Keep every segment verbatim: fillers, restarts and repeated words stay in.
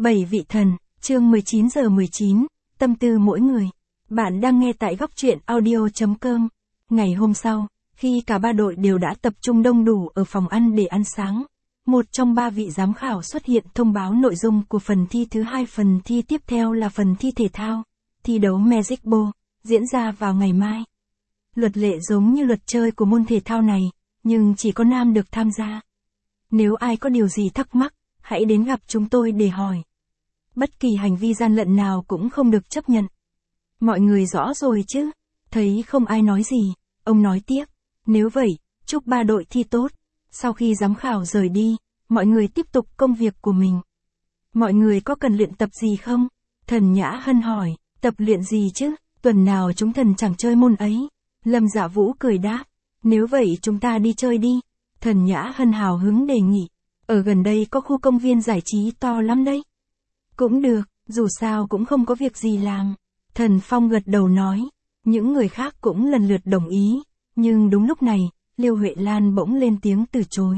Bảy vị thần, chương mười chín giờ mười chín, tâm tư mỗi người. Bạn đang nghe tại góc truyện audio chấm com. Ngày hôm sau, khi cả ba đội đều đã tập trung đông đủ ở phòng ăn để ăn sáng, một trong ba vị giám khảo xuất hiện thông báo nội dung của phần thi thứ hai. Phần thi tiếp theo là phần thi thể thao, thi đấu Magic Ball, diễn ra vào ngày mai. Luật lệ giống như luật chơi của môn thể thao này, nhưng chỉ có nam được tham gia. Nếu ai có điều gì thắc mắc, hãy đến gặp chúng tôi để hỏi. Bất kỳ hành vi gian lận nào cũng không được chấp nhận. Mọi người rõ rồi chứ? Thấy không ai nói gì, ông nói tiếp. Nếu vậy, chúc ba đội thi tốt. Sau khi giám khảo rời đi, mọi người tiếp tục công việc của mình. Mọi người có cần luyện tập gì không? Thần Nhã Hân hỏi, tập luyện gì chứ? Tuần nào chúng thần chẳng chơi môn ấy. Lâm Dạ Vũ cười đáp, nếu vậy chúng ta đi chơi đi. Thần Nhã Hân hào hứng đề nghị, ở gần đây có khu công viên giải trí to lắm đấy. Cũng được, dù sao cũng không có việc gì làm. Thần Phong gật đầu nói, những người khác cũng lần lượt đồng ý, nhưng đúng lúc này, Liêu Huệ Lan bỗng lên tiếng từ chối.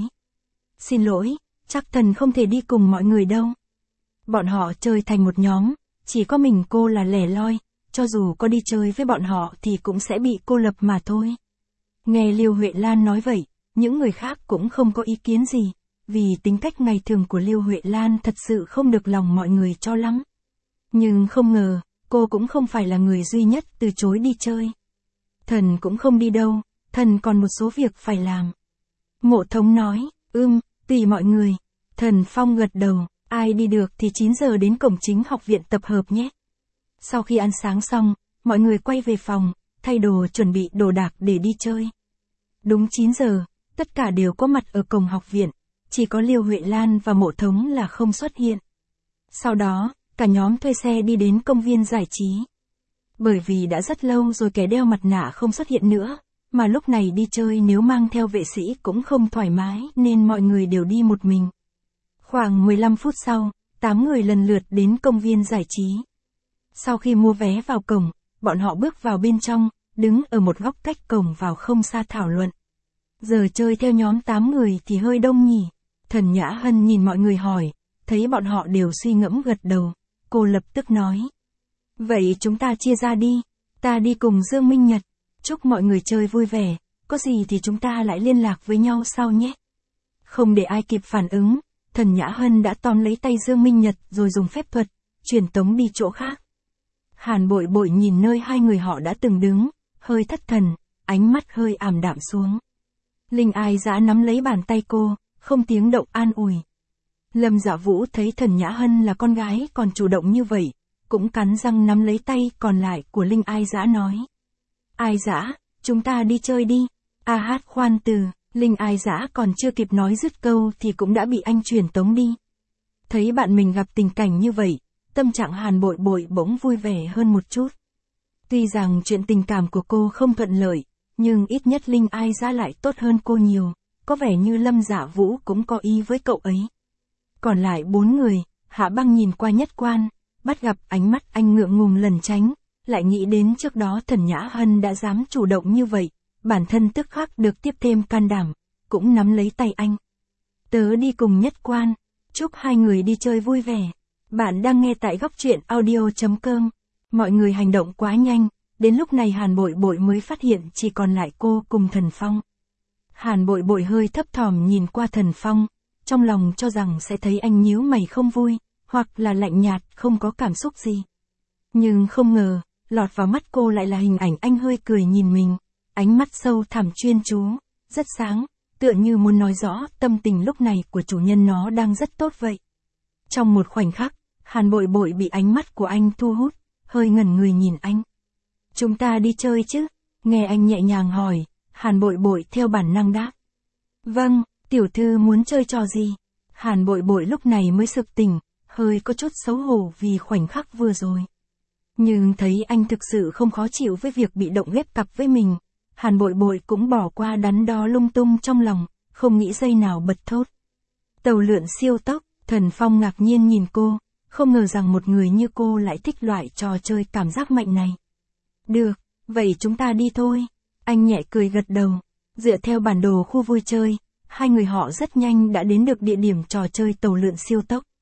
Xin lỗi, chắc thần không thể đi cùng mọi người đâu. Bọn họ chơi thành một nhóm, chỉ có mình cô là lẻ loi, cho dù có đi chơi với bọn họ thì cũng sẽ bị cô lập mà thôi. Nghe Liêu Huệ Lan nói vậy, những người khác cũng không có ý kiến gì, vì tính cách ngày thường của Liêu Huệ Lan thật sự không được lòng mọi người cho lắm. Nhưng không ngờ, cô cũng không phải là người duy nhất từ chối đi chơi. Thần cũng không đi đâu, thần còn một số việc phải làm. Mộ Thống nói, ưm, tùy mọi người. Thần Phong gật đầu, ai đi được thì chín giờ đến cổng chính học viện tập hợp nhé. Sau khi ăn sáng xong, mọi người quay về phòng, thay đồ chuẩn bị đồ đạc để đi chơi. Đúng chín giờ, tất cả đều có mặt ở cổng học viện, chỉ có Liêu Huệ Lan và Mộ Thống là không xuất hiện. Sau đó, cả nhóm thuê xe đi đến công viên giải trí. Bởi vì đã rất lâu rồi kẻ đeo mặt nạ không xuất hiện nữa, mà lúc này đi chơi nếu mang theo vệ sĩ cũng không thoải mái nên mọi người đều đi một mình. Khoảng mười lăm phút sau, tám người lần lượt đến công viên giải trí. Sau khi mua vé vào cổng, bọn họ bước vào bên trong, đứng ở một góc cách cổng vào không xa thảo luận. Giờ chơi theo nhóm tám người thì hơi đông nhỉ? Thần Nhã Hân nhìn mọi người hỏi, thấy bọn họ đều suy ngẫm gật đầu, cô lập tức nói. Vậy chúng ta chia ra đi, ta đi cùng Dương Minh Nhật, chúc mọi người chơi vui vẻ, có gì thì chúng ta lại liên lạc với nhau sau nhé. Không để ai kịp phản ứng, Thần Nhã Hân đã tóm lấy tay Dương Minh Nhật rồi dùng phép thuật, truyền tống đi chỗ khác. Hàn Bội Bội nhìn nơi hai người họ đã từng đứng, hơi thất thần, ánh mắt hơi ảm đạm xuống. Linh Ai Dã nắm lấy bàn tay cô, không tiếng động an ủi. Lâm Dạ Vũ thấy Thần Nhã Hân là con gái còn chủ động như vậy, cũng cắn răng nắm lấy tay còn lại của Linh Ai Dã nói. Ai Dã, chúng ta đi chơi đi. A hát khoan từ, Linh Ai Dã còn chưa kịp nói dứt câu thì cũng đã bị anh truyền tống đi. Thấy bạn mình gặp tình cảnh như vậy, tâm trạng Hàn Bội Bội bỗng vui vẻ hơn một chút. Tuy rằng chuyện tình cảm của cô không thuận lợi, nhưng ít nhất Linh Ai Dã lại tốt hơn cô nhiều, có vẻ như Lâm Dạ Vũ cũng có ý với cậu ấy. Còn lại bốn người, Hạ Băng nhìn qua Nhất Quan, bắt gặp ánh mắt anh ngượng ngùng lẩn tránh, lại nghĩ đến trước đó Thần Nhã Hân đã dám chủ động như vậy, bản thân tức khắc được tiếp thêm can đảm, cũng nắm lấy tay anh. Tớ đi cùng Nhất Quan, chúc hai người đi chơi vui vẻ. Bạn đang nghe tại góc truyện audio chấm com. Mọi người hành động quá nhanh, đến lúc này Hàn Bội Bội mới phát hiện chỉ còn lại cô cùng Thần Phong. Hàn Bội Bội hơi thấp thỏm nhìn qua Thần Phong, trong lòng cho rằng sẽ thấy anh nhíu mày không vui, hoặc là lạnh nhạt không có cảm xúc gì. Nhưng không ngờ, lọt vào mắt cô lại là hình ảnh anh hơi cười nhìn mình, ánh mắt sâu thẳm chuyên chú, rất sáng, tựa như muốn nói rõ tâm tình lúc này của chủ nhân nó đang rất tốt vậy. Trong một khoảnh khắc, Hàn Bội Bội bị ánh mắt của anh thu hút, hơi ngẩn người nhìn anh. Chúng ta đi chơi chứ? Nghe anh nhẹ nhàng hỏi, Hàn Bội Bội theo bản năng đáp. Vâng, tiểu thư muốn chơi trò gì? Hàn Bội Bội lúc này mới sực tỉnh, hơi có chút xấu hổ vì khoảnh khắc vừa rồi. Nhưng thấy anh thực sự không khó chịu với việc bị động ghép cặp với mình, Hàn Bội Bội cũng bỏ qua đắn đo lung tung trong lòng, không nghĩ giây nào bật thốt. Tàu lượn siêu tốc. Thần Phong ngạc nhiên nhìn cô, không ngờ rằng một người như cô lại thích loại trò chơi cảm giác mạnh này. Được, vậy chúng ta đi thôi. Anh nhẹ cười gật đầu, dựa theo bản đồ khu vui chơi, hai người họ rất nhanh đã đến được địa điểm trò chơi tàu lượn siêu tốc.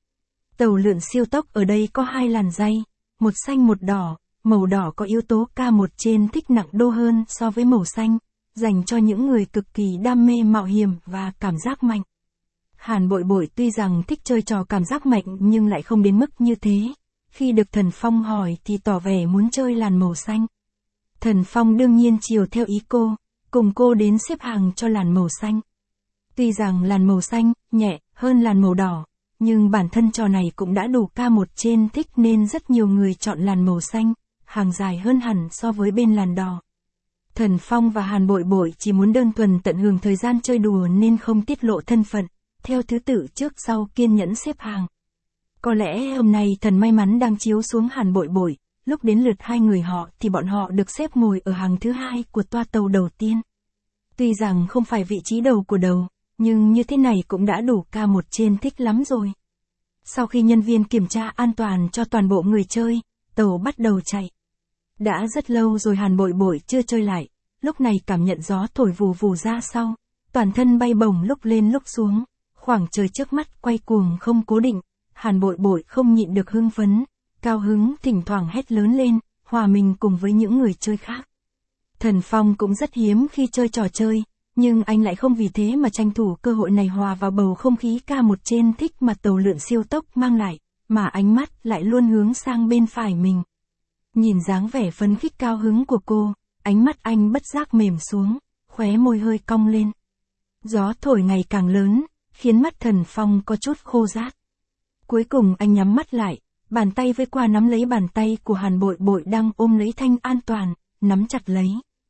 Tàu lượn siêu tốc ở đây có hai làn dây, một xanh một đỏ, màu đỏ có yếu tố K một trên thích nặng đô hơn so với màu xanh, dành cho những người cực kỳ đam mê mạo hiểm và cảm giác mạnh. Hàn Bội Bội tuy rằng thích chơi trò cảm giác mạnh nhưng lại không đến mức như thế. Khi được Thần Phong hỏi thì tỏ vẻ muốn chơi làn màu xanh. Thần Phong đương nhiên chiều theo ý cô, cùng cô đến xếp hàng cho làn màu xanh. Tuy rằng làn màu xanh nhẹ hơn làn màu đỏ, nhưng bản thân trò này cũng đã đủ K một trên thích nên rất nhiều người chọn làn màu xanh, hàng dài hơn hẳn so với bên làn đỏ. Thần Phong và Hàn Bội Bội chỉ muốn đơn thuần tận hưởng thời gian chơi đùa nên không tiết lộ thân phận, theo thứ tự trước sau kiên nhẫn xếp hàng. Có lẽ hôm nay thần may mắn đang chiếu xuống Hàn Bội Bội, lúc đến lượt hai người họ thì bọn họ được xếp ngồi ở hàng thứ hai của toa tàu đầu tiên. Tuy rằng không phải vị trí đầu của đầu, nhưng như thế này cũng đã đủ K một trên thích lắm rồi. Sau khi nhân viên kiểm tra an toàn cho toàn bộ người chơi, tàu bắt đầu chạy. Đã rất lâu rồi Hàn Bội Bội chưa chơi lại, lúc này cảm nhận gió thổi vù vù ra sau, toàn thân bay bổng lúc lên lúc xuống, khoảng trời trước mắt quay cuồng không cố định, Hàn Bội Bội không nhịn được hưng phấn, cao hứng thỉnh thoảng hét lớn lên, hòa mình cùng với những người chơi khác. Thần Phong cũng rất hiếm khi chơi trò chơi, nhưng anh lại không vì thế mà tranh thủ cơ hội này hòa vào bầu không khí K một trên thích mà tàu lượn siêu tốc mang lại, mà ánh mắt lại luôn hướng sang bên phải mình. Nhìn dáng vẻ phấn khích cao hứng của cô, ánh mắt anh bất giác mềm xuống, khóe môi hơi cong lên. Gió thổi ngày càng lớn, khiến mắt Thần Phong có chút khô rát. Cuối cùng anh nhắm mắt lại, bàn tay vây qua nắm lấy bàn tay của Hàn Bội Bội đang ôm lấy thanh an toàn, nắm chặt lấy.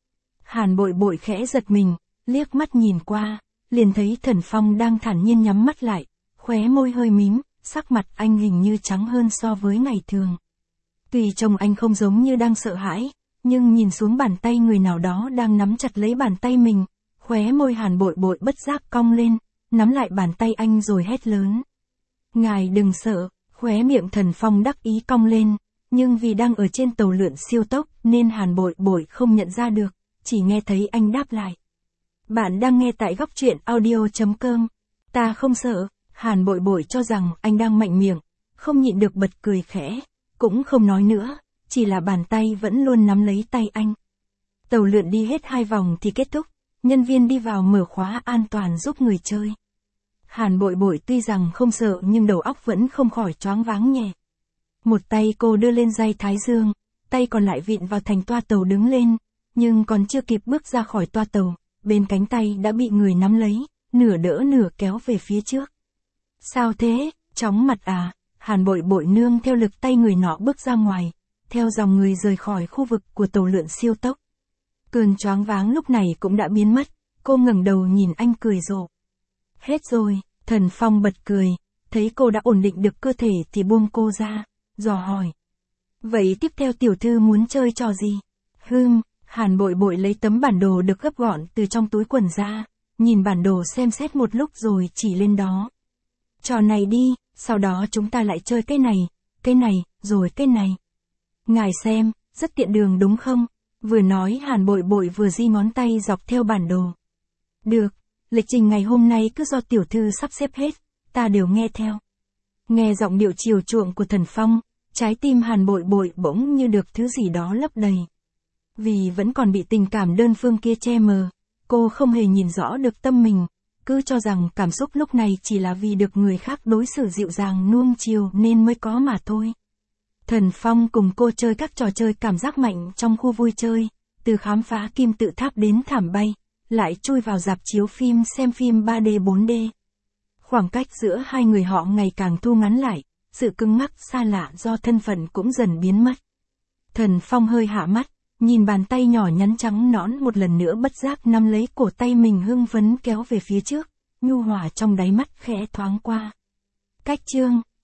Hàn Bội Bội khẽ giật mình, liếc mắt nhìn qua, liền thấy Thần Phong đang thản nhiên nhắm mắt lại, khóe môi hơi mím, sắc mặt anh hình như trắng hơn so với ngày thường. Tuy trông anh không giống như đang sợ hãi, nhưng nhìn xuống bàn tay người nào đó đang nắm chặt lấy bàn tay mình, khóe môi Hàn Bội Bội bất giác cong lên, nắm lại bàn tay anh rồi hét lớn. Ngài đừng sợ, khóe miệng Thần Phong đắc ý cong lên, nhưng vì đang ở trên tàu lượn siêu tốc nên Hàn Bội Bội không nhận ra được, chỉ nghe thấy anh đáp lại. Bạn đang nghe tại góc truyện audio chấm com. Ta không sợ, Hàn Bội Bội cho rằng anh đang mạnh miệng, không nhịn được bật cười khẽ, cũng không nói nữa, chỉ là bàn tay vẫn luôn nắm lấy tay anh. Tàu lượn đi hết hai vòng thì kết thúc, nhân viên đi vào mở khóa an toàn giúp người chơi. Hàn Bội Bội tuy rằng không sợ nhưng đầu óc vẫn không khỏi choáng váng nhẹ. Một tay cô đưa lên dây thái dương, tay còn lại vịn vào thành toa tàu đứng lên, nhưng còn chưa kịp bước ra khỏi toa tàu, bên cánh tay đã bị người nắm lấy, nửa đỡ nửa kéo về phía trước. Sao thế, chóng mặt à? Hàn Bội Bội nương theo lực tay người nọ bước ra ngoài, theo dòng người rời khỏi khu vực của tàu lượn siêu tốc. Cơn choáng váng lúc này cũng đã biến mất, cô ngẩng đầu nhìn anh cười rộ. Hết rồi, Thần Phong bật cười, thấy cô đã ổn định được cơ thể thì buông cô ra, dò hỏi. Vậy tiếp theo tiểu thư muốn chơi trò gì? Hừm, Hàn Bội Bội lấy tấm bản đồ được gấp gọn từ trong túi quần ra, nhìn bản đồ xem xét một lúc rồi chỉ lên đó. Trò này đi, sau đó chúng ta lại chơi cái này, cái này, rồi cái này. Ngài xem, rất tiện đường đúng không? Vừa nói Hàn Bội Bội vừa di ngón tay dọc theo bản đồ. Được, lịch trình ngày hôm nay cứ do tiểu thư sắp xếp hết, ta đều nghe theo. Nghe giọng điệu chiều chuộng của Thần Phong, trái tim Hàn Bội Bội bỗng như được thứ gì đó lấp đầy. Vì vẫn còn bị tình cảm đơn phương kia che mờ, cô không hề nhìn rõ được tâm mình, cứ cho rằng cảm xúc lúc này chỉ là vì được người khác đối xử dịu dàng nuông chiều nên mới có mà thôi. Thần Phong cùng cô chơi các trò chơi cảm giác mạnh trong khu vui chơi, từ khám phá kim tự tháp đến thảm bay, lại chui vào rạp chiếu phim xem phim ba D bốn D. Khoảng cách giữa hai người họ ngày càng thu ngắn lại, sự cứng ngắc xa lạ do thân phận cũng dần biến mất. Thần Phong hơi hạ mắt, nhìn bàn tay nhỏ nhắn trắng nõn một lần nữa bất giác nắm lấy cổ tay mình hưng phấn kéo về phía trước, nhu hòa trong đáy mắt khẽ thoáng qua. Cách chương